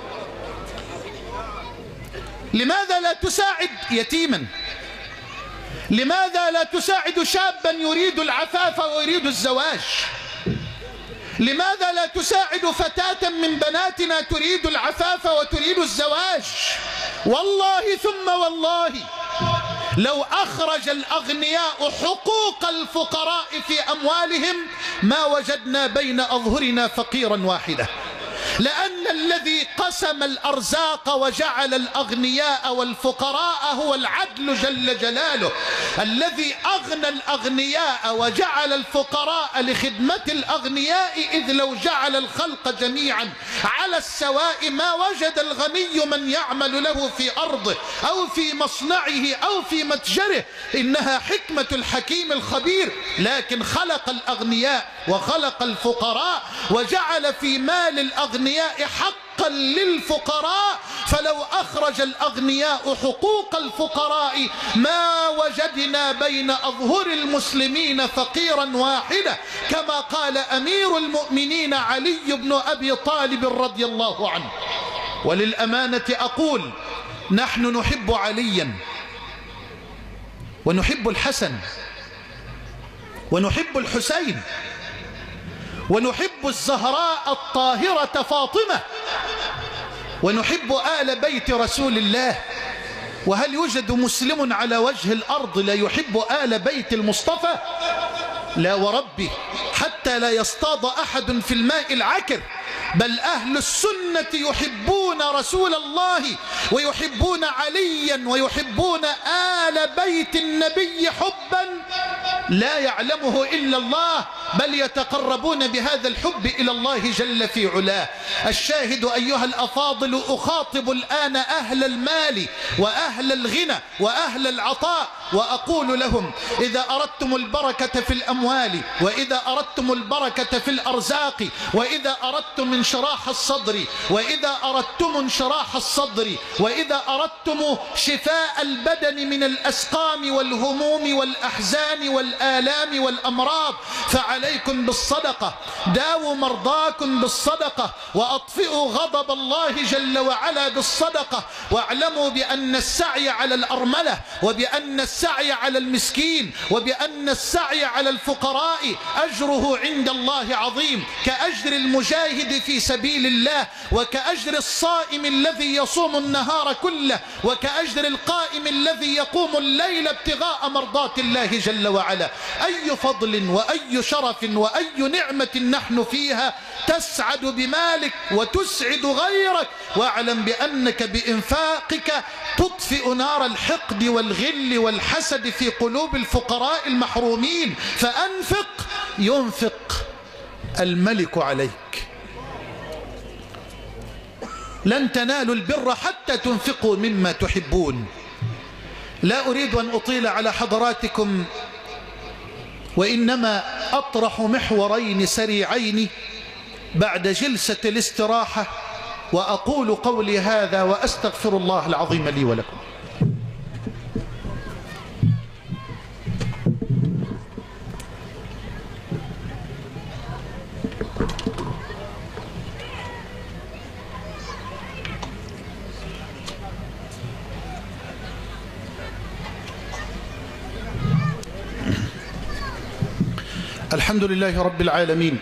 لماذا لا تساعد يتيما؟ لماذا لا تساعد شابا يريد العفاف ويريد الزواج؟ لماذا لا تساعد فتاة من بناتنا تريد العفاف وتريد الزواج؟ والله ثم والله لو أخرج الأغنياء حقوق الفقراء في أموالهم ما وجدنا بين أظهرنا فقيرا واحدا، لأن الذي قسم الأرزاق وجعل الأغنياء والفقراء هو العدل جل جلاله، الذي أغنى الأغنياء وجعل الفقراء لخدمة الأغنياء، إذ لو جعل الخلق جميعا على السواء ما وجد الغني من يعمل له في أرضه أو في مصنعه أو في متجره. إنها حكمة الحكيم الخبير، لكن خلق الأغنياء وخلق الفقراء وجعل في مال الأغنياء حقا للفقراء. فلو أخرج الأغنياء حقوق الفقراء ما وجدنا بين أظهر المسلمين فقيرا واحدا، كما قال أمير المؤمنين علي بن أبي طالب رضي الله عنه. وللأمانة أقول نحن نحب عليا ونحب الحسن ونحب الحسين ونحب الزهراء الطاهرة فاطمة ونحب آل بيت رسول الله. وهل يوجد مسلم على وجه الأرض لا يحب آل بيت المصطفى؟ لا وربي، حتى لا يصطاد أحد في الماء العكر. بل أهل السنة يحبون رسول الله ويحبون عليا ويحبون آل بيت النبي حبا لا يعلمه إلا الله، بل يتقربون بهذا الحب إلى الله جل في علاه. الشاهد أيها الأفاضل، أخاطب الآن أهل المال وأهل الغنى وأهل العطاء وأقول لهم: إذا أردتم البركة في الأموال، وإذا أردتم البركة في الأرزاق، وإذا أردتم انشراح الصدر، وإذا أردتم انشراح الصدر، وإذا أردتم شفاء البدن من الأسقام والهموم والأحزان والآلام والأمراض، فعليكم بالصدقة. داووا مرضاكم بالصدقة، وأطفئوا غضب الله جل وعلا بالصدقة. واعلموا بأن السعي على الأرملة، وبأن السعي على المسكين، وبأن السعي على الفقراء أجره عند الله عظيم، كأجر المجاهد في سبيل الله، وكأجر الصائم الذي يصوم النهار كله، وكأجر القائم الذي يقوم الليل ابتغاء مرضات الله جل وعلا. أي فضل وأي شرف وأي نعمة نحن فيها تسعد بمالك وتسعد غيرك. واعلم بأنك بإنفاقك تطفئ نار الحقد والغل والحسد في قلوب الفقراء المحرومين. فأنفق ينفق الملك عليك. لن تنالوا البر حتى تنفقوا مما تحبون. لا أريد أن أطيل على حضراتكم، وإنما أطرح محورين سريعين بعد جلسة الاستراحة، وأقول قولي هذا وأستغفر الله العظيم لي ولكم. الحمد لله رب العالمين،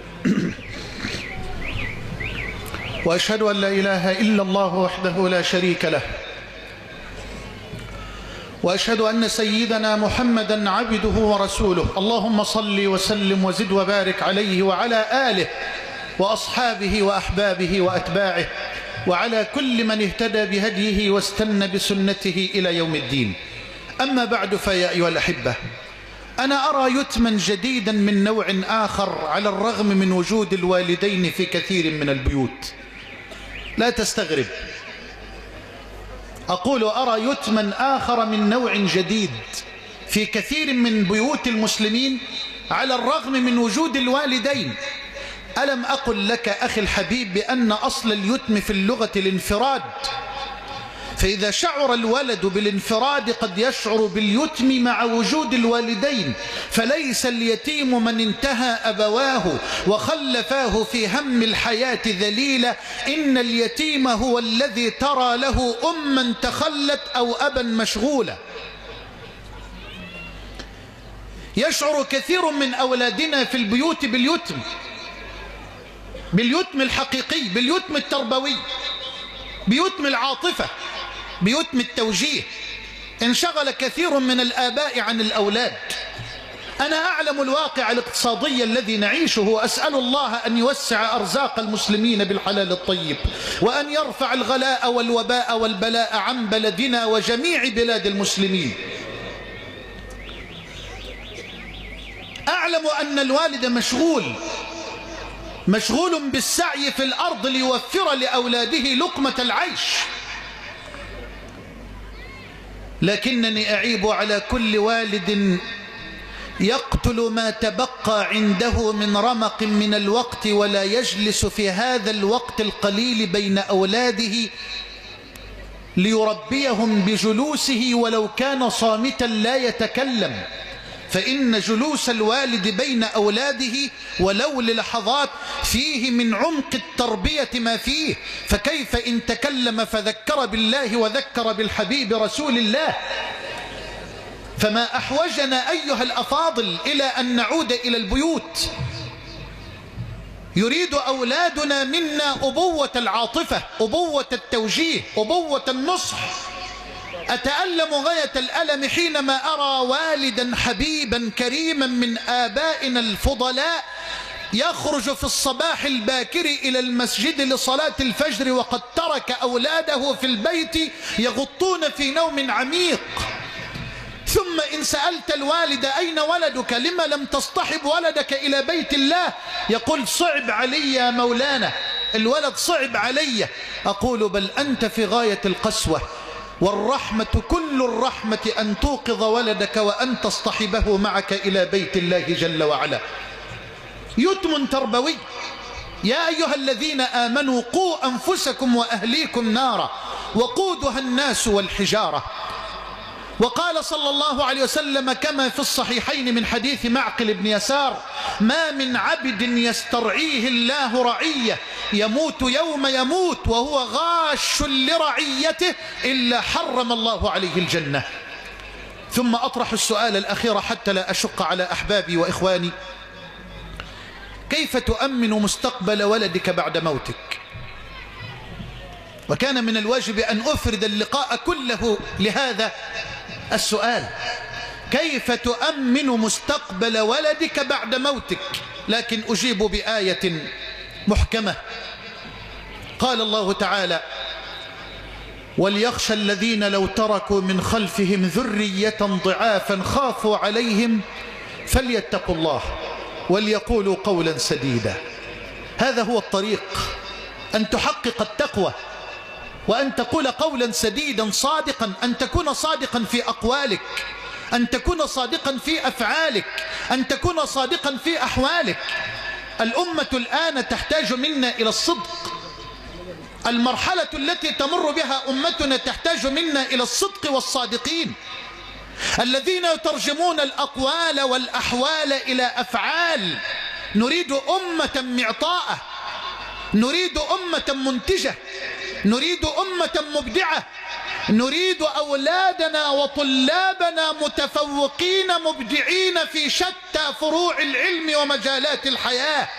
وأشهد أن لا إله إلا الله وحده لا شريك له، وأشهد أن سيدنا محمدا عبده ورسوله. اللهم صل وسلم وزد وبارك عليه وعلى آله وأصحابه وأحبابه وأتباعه وعلى كل من اهتدى بهديه واستنى بسنته إلى يوم الدين. أما بعد، فيا أيها الأحبة، أنا أرى يتما جديدا من نوع آخر على الرغم من وجود الوالدين في كثير من البيوت. لا تستغرب، أقول أرى يتما آخر من نوع جديد في كثير من بيوت المسلمين على الرغم من وجود الوالدين. ألم أقل لك أخي الحبيب بأن أصل اليتم في اللغة الانفراد؟ فإذا شعر الولد بالانفراد قد يشعر باليتم مع وجود الوالدين. فليس اليتيم من انتهى أبواه وخلفاه في هم الحياة ذليلا، إن اليتيم هو الذي ترى له أما تخلت أو أبا مشغولا. يشعر كثير من أولادنا في البيوت باليتم الحقيقي، باليتم التربوي، بيتم العاطفة، بيتم التوجيه. انشغل كثير من الآباء عن الأولاد. أنا أعلم الواقع الاقتصادي الذي نعيشه، وأسأل الله أن يوسع أرزاق المسلمين بالحلال الطيب، وأن يرفع الغلاء والوباء والبلاء عن بلدنا وجميع بلاد المسلمين. أعلم أن الوالد مشغول بالسعي في الأرض ليوفر لأولاده لقمة العيش، لكنني أعيب على كل والد يقتل ما تبقى عنده من رمق من الوقت ولا يجلس في هذا الوقت القليل بين أولاده ليربيهم بجلوسه ولو كان صامتا لا يتكلم. فإن جلوس الوالد بين أولاده ولو للحظات فيه من عمق التربية ما فيه، فكيف إن تكلم فذكر بالله وذكر بالحبيب رسول الله؟ فما أحوجنا أيها الأفاضل إلى أن نعود إلى البيوت. يريد أولادنا منا أبوة العاطفة، أبوة التوجيه، أبوة النصح. أتألم غاية الألم حينما أرى والدا حبيبا كريما من آبائنا الفضلاء يخرج في الصباح الباكر إلى المسجد لصلاة الفجر وقد ترك أولاده في البيت يغطون في نوم عميق. ثم إن سألت الوالد أين ولدك؟ لما لم تصطحب ولدك إلى بيت الله؟ يقول صعب علي يا مولانا، الولد صعب علي. أقول بل أنت في غاية القسوة، والرحمة كل الرحمة أن توقظ ولدك وأن تصطحبه معك إلى بيت الله جل وعلا. يتم تربوي. يا أيها الذين آمنوا قوا أنفسكم وأهليكم نارا وقودها الناس والحجارة. وقال صلى الله عليه وسلم كما في الصحيحين من حديث معقل بن يسار: ما من عبد يسترعيه الله رعية يموت يوم يموت وهو غاش لرعيته إلا حرم الله عليه الجنة. ثم أطرح السؤال الأخير حتى لا أشق على أحبابي وإخواني: كيف تؤمن مستقبل ولدك بعد موتك؟ وكان من الواجب أن أفرد اللقاء كله لهذا السؤال: كيف تؤمن مستقبل ولدك بعد موتك؟ لكن أجيب بآية محكمة. قال الله تعالى: وليخشى الذين لو تركوا من خلفهم ذرية ضعافا خافوا عليهم فليتقوا الله وليقولوا قولا سديدا. هذا هو الطريق، أن تحقق التقوى، وأن تقول قولا سديدا صادقا، أن تكون صادقا في أقوالك، أن تكون صادقا في أفعالك، أن تكون صادقا في أحوالك. الأمة الآن تحتاج منا إلى الصدق. المرحلة التي تمر بها أمتنا تحتاج منا إلى الصدق والصادقين الذين يترجمون الأقوال والأحوال إلى أفعال. نريد أمة معطاءة، نريد أمة منتجة، نريد أمة مبدعة، نريد أولادنا وطلابنا متفوقين مبدعين في شتى فروع العلم ومجالات الحياة.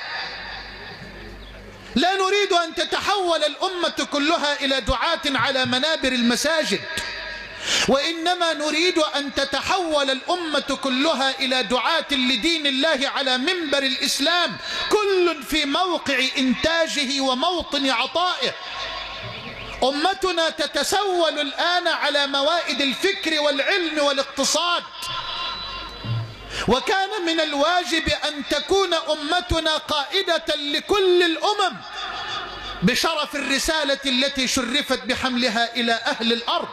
لا نريد أن تتحول الأمة كلها إلى دعاة على منابر المساجد، وإنما نريد أن تتحول الأمة كلها إلى دعاة لدين الله على منبر الإسلام، كل في موقع إنتاجه وموطن عطائه. أمتنا تتسول الآن على موائد الفكر والعلم والاقتصاد، وكان من الواجب أن تكون أمتنا قائدة لكل الأمم بشرف الرسالة التي شرفت بحملها إلى أهل الأرض.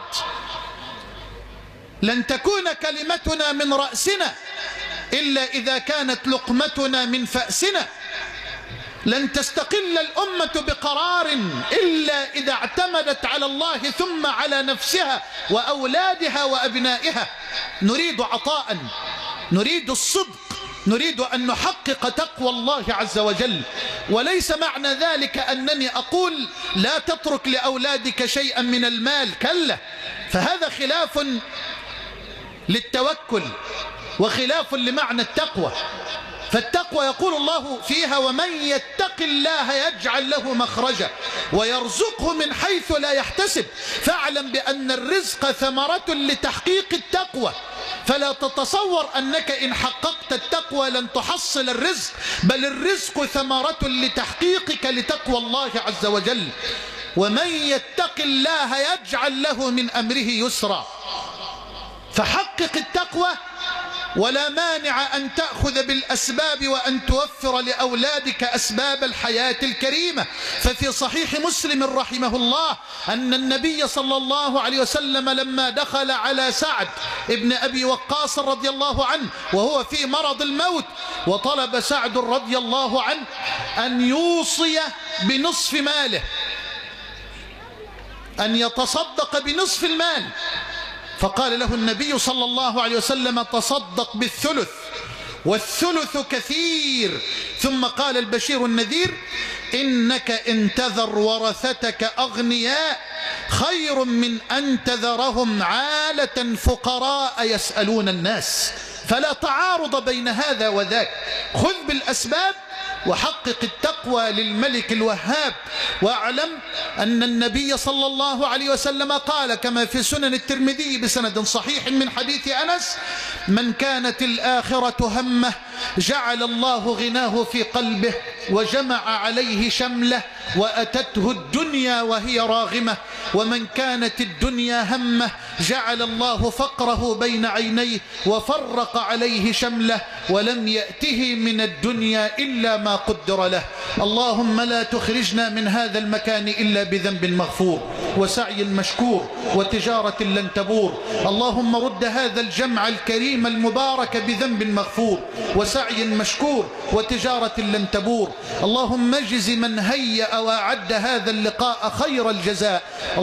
لن تكون كلمتنا من رأسنا إلا إذا كانت لقمتنا من فأسنا. لن تستقل الأمة بقرار إلا إذا اعتمدت على الله ثم على نفسها وأولادها وأبنائها. نريد عطاء، نريد الصدق، نريد أن نحقق تقوى الله عز وجل. وليس معنى ذلك أنني أقول لا تترك لأولادك شيئا من المال، كلا، فهذا خلاف للتوكل وخلاف لمعنى التقوى. فالتقوى يقول الله فيها: ومن يتق الله يجعل له مخرجا ويرزقه من حيث لا يحتسب. فاعلم بأن الرزق ثمرة لتحقيق التقوى، فلا تتصور أنك إن حققت التقوى لن تحصل الرزق، بل الرزق ثمرة لتحقيقك لتقوى الله عز وجل. ومن يتق الله يجعل له من أمره يسرا. فحقق التقوى، ولا مانع أن تأخذ بالأسباب وأن توفر لأولادك أسباب الحياة الكريمة. ففي صحيح مسلم رحمه الله أن النبي صلى الله عليه وسلم لما دخل على سعد ابن أبي وقاص رضي الله عنه وهو في مرض الموت، وطلب سعد رضي الله عنه أن يوصي بنصف ماله، أن يتصدق بنصف المال، فقال له النبي صلى الله عليه وسلم: تصدق بالثلث، والثلث كثير. ثم قال البشير النذير: إنك إن تذر ورثتك أغنياء خير من أن تذرهم عالة فقراء يسألون الناس. فلا تعارض بين هذا وذاك، خذ بالأسباب وحقق التقوى للملك الوهاب. واعلم أن النبي صلى الله عليه وسلم قال كما في سنن الترمذي بسند صحيح من حديث أنس: من كانت الآخرة همه جعل الله غناه في قلبه وجمع عليه شمله وأتته الدنيا وهي راغمة، ومن كانت الدنيا همه جعل الله فقره بين عينيه وفرق عليه شمله ولم يأته من الدنيا إلا ما قدر له. اللهم لا تخرجنا من هذا المكان إلا بذنب مغفور وسعي مشكور وتجارة لن تبور. اللهم رد هذا الجمع الكريم المبارك بذنب مغفور وسعي مشكور وتجارة لن تبور. اللهم اجز من هيأ وأعد هذا اللقاء خير الجزاء.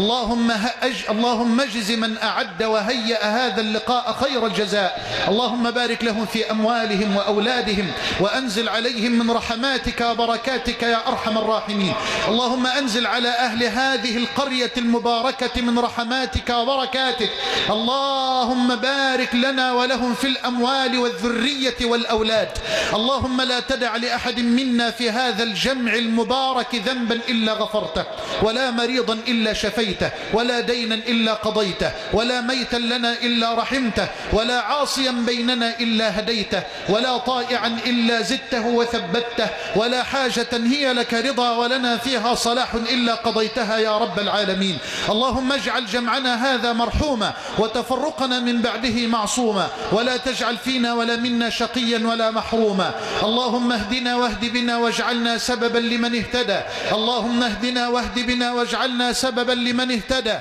اللهم اجز من أعد وهيأ هذا اللقاء خير الجزاء. اللهم بارك لهم في أموالهم وأولادهم، وأنزل عليهم من رحماتك وبركاتك يا أرحم الراحمين. اللهم أنزل على أهل هذه القرية المباركة من رحماتك وبركاتك. اللهم بارك لنا ولهم في الأموال والذرية والأولاد. اللهم لا تدع لأحد منا في هذا الجمع المبارك ذنبا إلا غفرته، ولا مريضا إلا شفيته، ولا دينا إلا قضيته، ولا ميتا لنا إلا رحمته، ولا عاصيا بيننا إلا هديته، ولا طائعا إلا زدته وثبته، ولا حاجة هي لك رضا ولنا فيها صلاح إلا قضيتها يا رب العالمين. اللهم اجعل جمعنا هذا مرحوما وتفرقنا من بعده معصوما، ولا تجعل فينا ولا منا شقيا ولا محروما. اللهم اهدنا واهد بنا واجعلنا سببا لمن اهتدى. اللهم اهدنا واهد بنا واجعلنا سببا لمن اهتدى.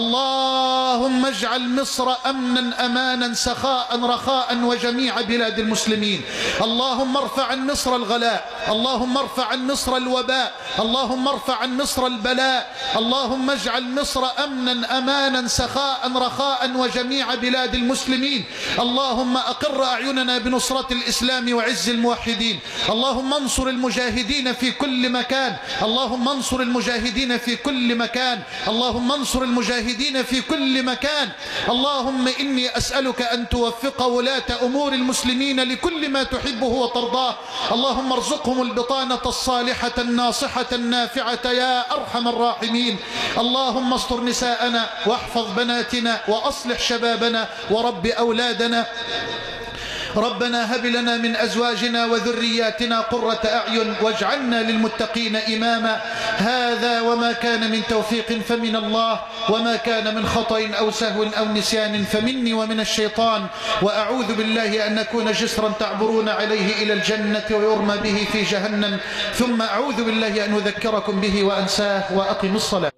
اللهم اجعل مصر أمنا أمانا سخاء رخاء وجميع بلاد المسلمين. اللهم ارفع عن مصر الغلاء، اللهم ارفع عن مصر الوباء، اللهم ارفع عن مصر البلاء. اللهم اجعل واجعل مصر أمنا أمانا سخاء رخاء وجميع بلاد المسلمين. اللهم أقر أعيننا بنصرة الإسلام وعز الموحدين. اللهم انصر المجاهدين في كل مكان، اللهم انصر المجاهدين في كل مكان، اللهم انصر المجاهدين في كل مكان. اللهم إني أسألك أن توفق ولاة أمور المسلمين لكل ما تحبه وترضاه. اللهم ارزقهم البطانة الصالحة الناصحة النافعة يا أرحم الراحمين. اللهم استر نساءنا واحفظ بناتنا وأصلح شبابنا ورب أولادنا. ربنا هب لنا من أزواجنا وذرياتنا قرة أعين واجعلنا للمتقين إماما. هذا وما كان من توفيق فمن الله، وما كان من خطأ أو سهو أو نسيان فمني ومن الشيطان، وأعوذ بالله أن نكون جسرا تعبرون عليه إلى الجنة ويرمى به في جهنم، ثم أعوذ بالله أن أذكركم به وأنساه. وأقم الصلاة.